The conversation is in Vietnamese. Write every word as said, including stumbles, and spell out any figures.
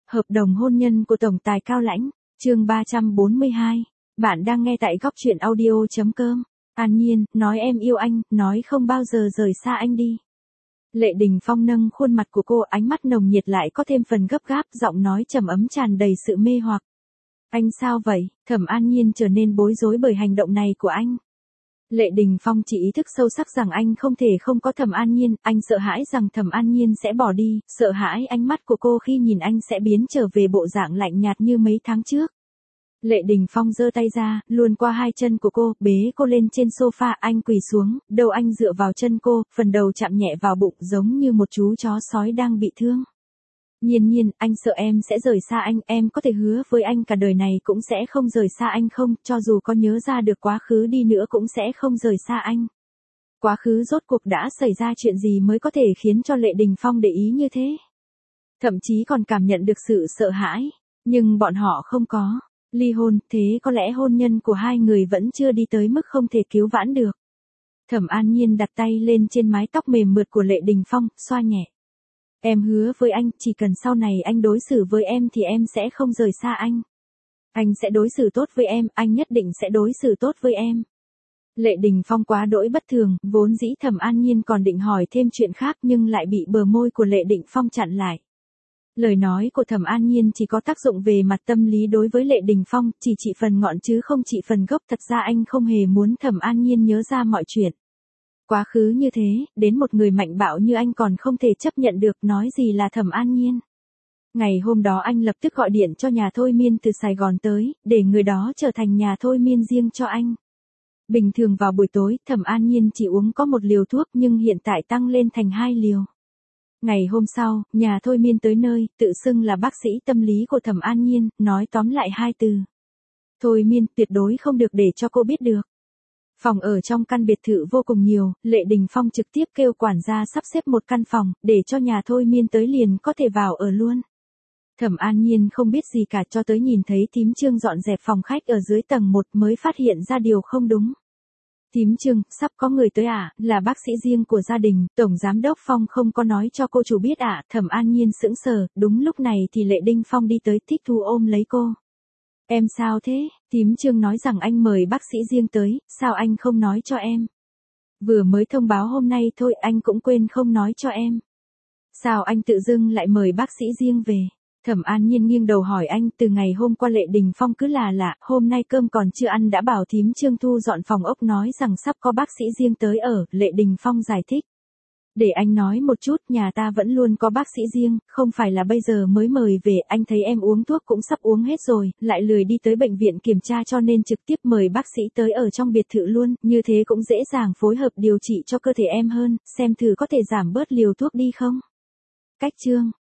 Hợp đồng hôn nhân của Tổng tài Cao Lãnh, chương ba trăm bốn mươi hai. Bạn đang nghe tại góc truyện audio chấm com. An Nhiên, nói em yêu anh, nói không bao giờ rời xa anh đi. Lệ Đình Phong nâng khuôn mặt của cô, ánh mắt nồng nhiệt lại có thêm phần gấp gáp, giọng nói trầm ấm tràn đầy sự mê hoặc. Anh sao vậy? Thẩm An Nhiên trở nên bối rối bởi hành động này của anh. Lệ Đình Phong chỉ ý thức sâu sắc rằng anh không thể không có Thẩm An Nhiên, anh sợ hãi rằng Thẩm An Nhiên sẽ bỏ đi, sợ hãi ánh mắt của cô khi nhìn anh sẽ biến trở về bộ dạng lạnh nhạt như mấy tháng trước. Lệ Đình Phong giơ tay ra, luồn qua hai chân của cô, bế cô lên trên sofa, anh quỳ xuống, đầu anh dựa vào chân cô, phần đầu chạm nhẹ vào bụng giống như một chú chó sói đang bị thương. Nhiên Nhiên, anh sợ em sẽ rời xa anh, em có thể hứa với anh cả đời này cũng sẽ không rời xa anh không, cho dù có nhớ ra được quá khứ đi nữa cũng sẽ không rời xa anh. Quá khứ rốt cuộc đã xảy ra chuyện gì mới có thể khiến cho Lệ Đình Phong để ý như thế? Thậm chí còn cảm nhận được sự sợ hãi, nhưng bọn họ không có. Ly hôn, thế có lẽ hôn nhân của hai người vẫn chưa đi tới mức không thể cứu vãn được. Thẩm An Nhiên đặt tay lên trên mái tóc mềm mượt của Lệ Đình Phong, xoa nhẹ. Em hứa với anh, chỉ cần sau này anh đối xử với em thì em sẽ không rời xa anh. Anh sẽ đối xử tốt với em, anh nhất định sẽ đối xử tốt với em. Lệ Đình Phong quá đỗi bất thường, vốn dĩ Thẩm An Nhiên còn định hỏi thêm chuyện khác nhưng lại bị bờ môi của Lệ Đình Phong chặn lại. Lời nói của Thẩm An Nhiên chỉ có tác dụng về mặt tâm lý đối với Lệ Đình Phong, chỉ trị phần ngọn chứ không trị phần gốc. Thật ra anh không hề muốn Thẩm An Nhiên nhớ ra mọi chuyện. Quá khứ như thế, đến một người mạnh bạo như anh còn không thể chấp nhận được, nói gì là Thẩm An Nhiên. Ngày hôm đó anh lập tức gọi điện cho nhà thôi miên từ Sài Gòn tới, để người đó trở thành nhà thôi miên riêng cho anh. Bình thường vào buổi tối, Thẩm An Nhiên chỉ uống có một liều thuốc nhưng hiện tại tăng lên thành hai liều. Ngày hôm sau, nhà thôi miên tới nơi, tự xưng là bác sĩ tâm lý của Thẩm An Nhiên, nói tóm lại hai từ. Thôi miên, tuyệt đối không được để cho cô biết được. Phòng ở trong căn biệt thự vô cùng nhiều, Lệ Đình Phong trực tiếp kêu quản gia sắp xếp một căn phòng, để cho nhà thôi miên tới liền có thể vào ở luôn. Thẩm An Nhiên không biết gì cả cho tới nhìn thấy thím Trương dọn dẹp phòng khách ở dưới tầng một mới phát hiện ra điều không đúng. Thím Trương, sắp có người tới à, là bác sĩ riêng của gia đình, Tổng Giám đốc Phong không có nói cho cô chủ biết à, Thẩm An Nhiên sững sờ, đúng lúc này thì Lệ Đình Phong đi tới, thích thú ôm lấy cô. Em sao thế? Thím Trương nói rằng anh mời bác sĩ riêng tới, sao anh không nói cho em? Vừa mới thông báo hôm nay thôi, anh cũng quên không nói cho em. Sao anh tự dưng lại mời bác sĩ riêng về? Thẩm An Nhiên nghiêng đầu hỏi anh, từ ngày hôm qua Lệ Đình Phong cứ là lạ, hôm nay cơm còn chưa ăn đã bảo thím Trương thu dọn phòng ốc nói rằng sắp có bác sĩ riêng tới ở, Lệ Đình Phong giải thích. Để anh nói một chút, nhà ta vẫn luôn có bác sĩ riêng, không phải là bây giờ mới mời về, anh thấy em uống thuốc cũng sắp uống hết rồi, lại lười đi tới bệnh viện kiểm tra cho nên trực tiếp mời bác sĩ tới ở trong biệt thự luôn, như thế cũng dễ dàng phối hợp điều trị cho cơ thể em hơn, xem thử có thể giảm bớt liều thuốc đi không. Cách chương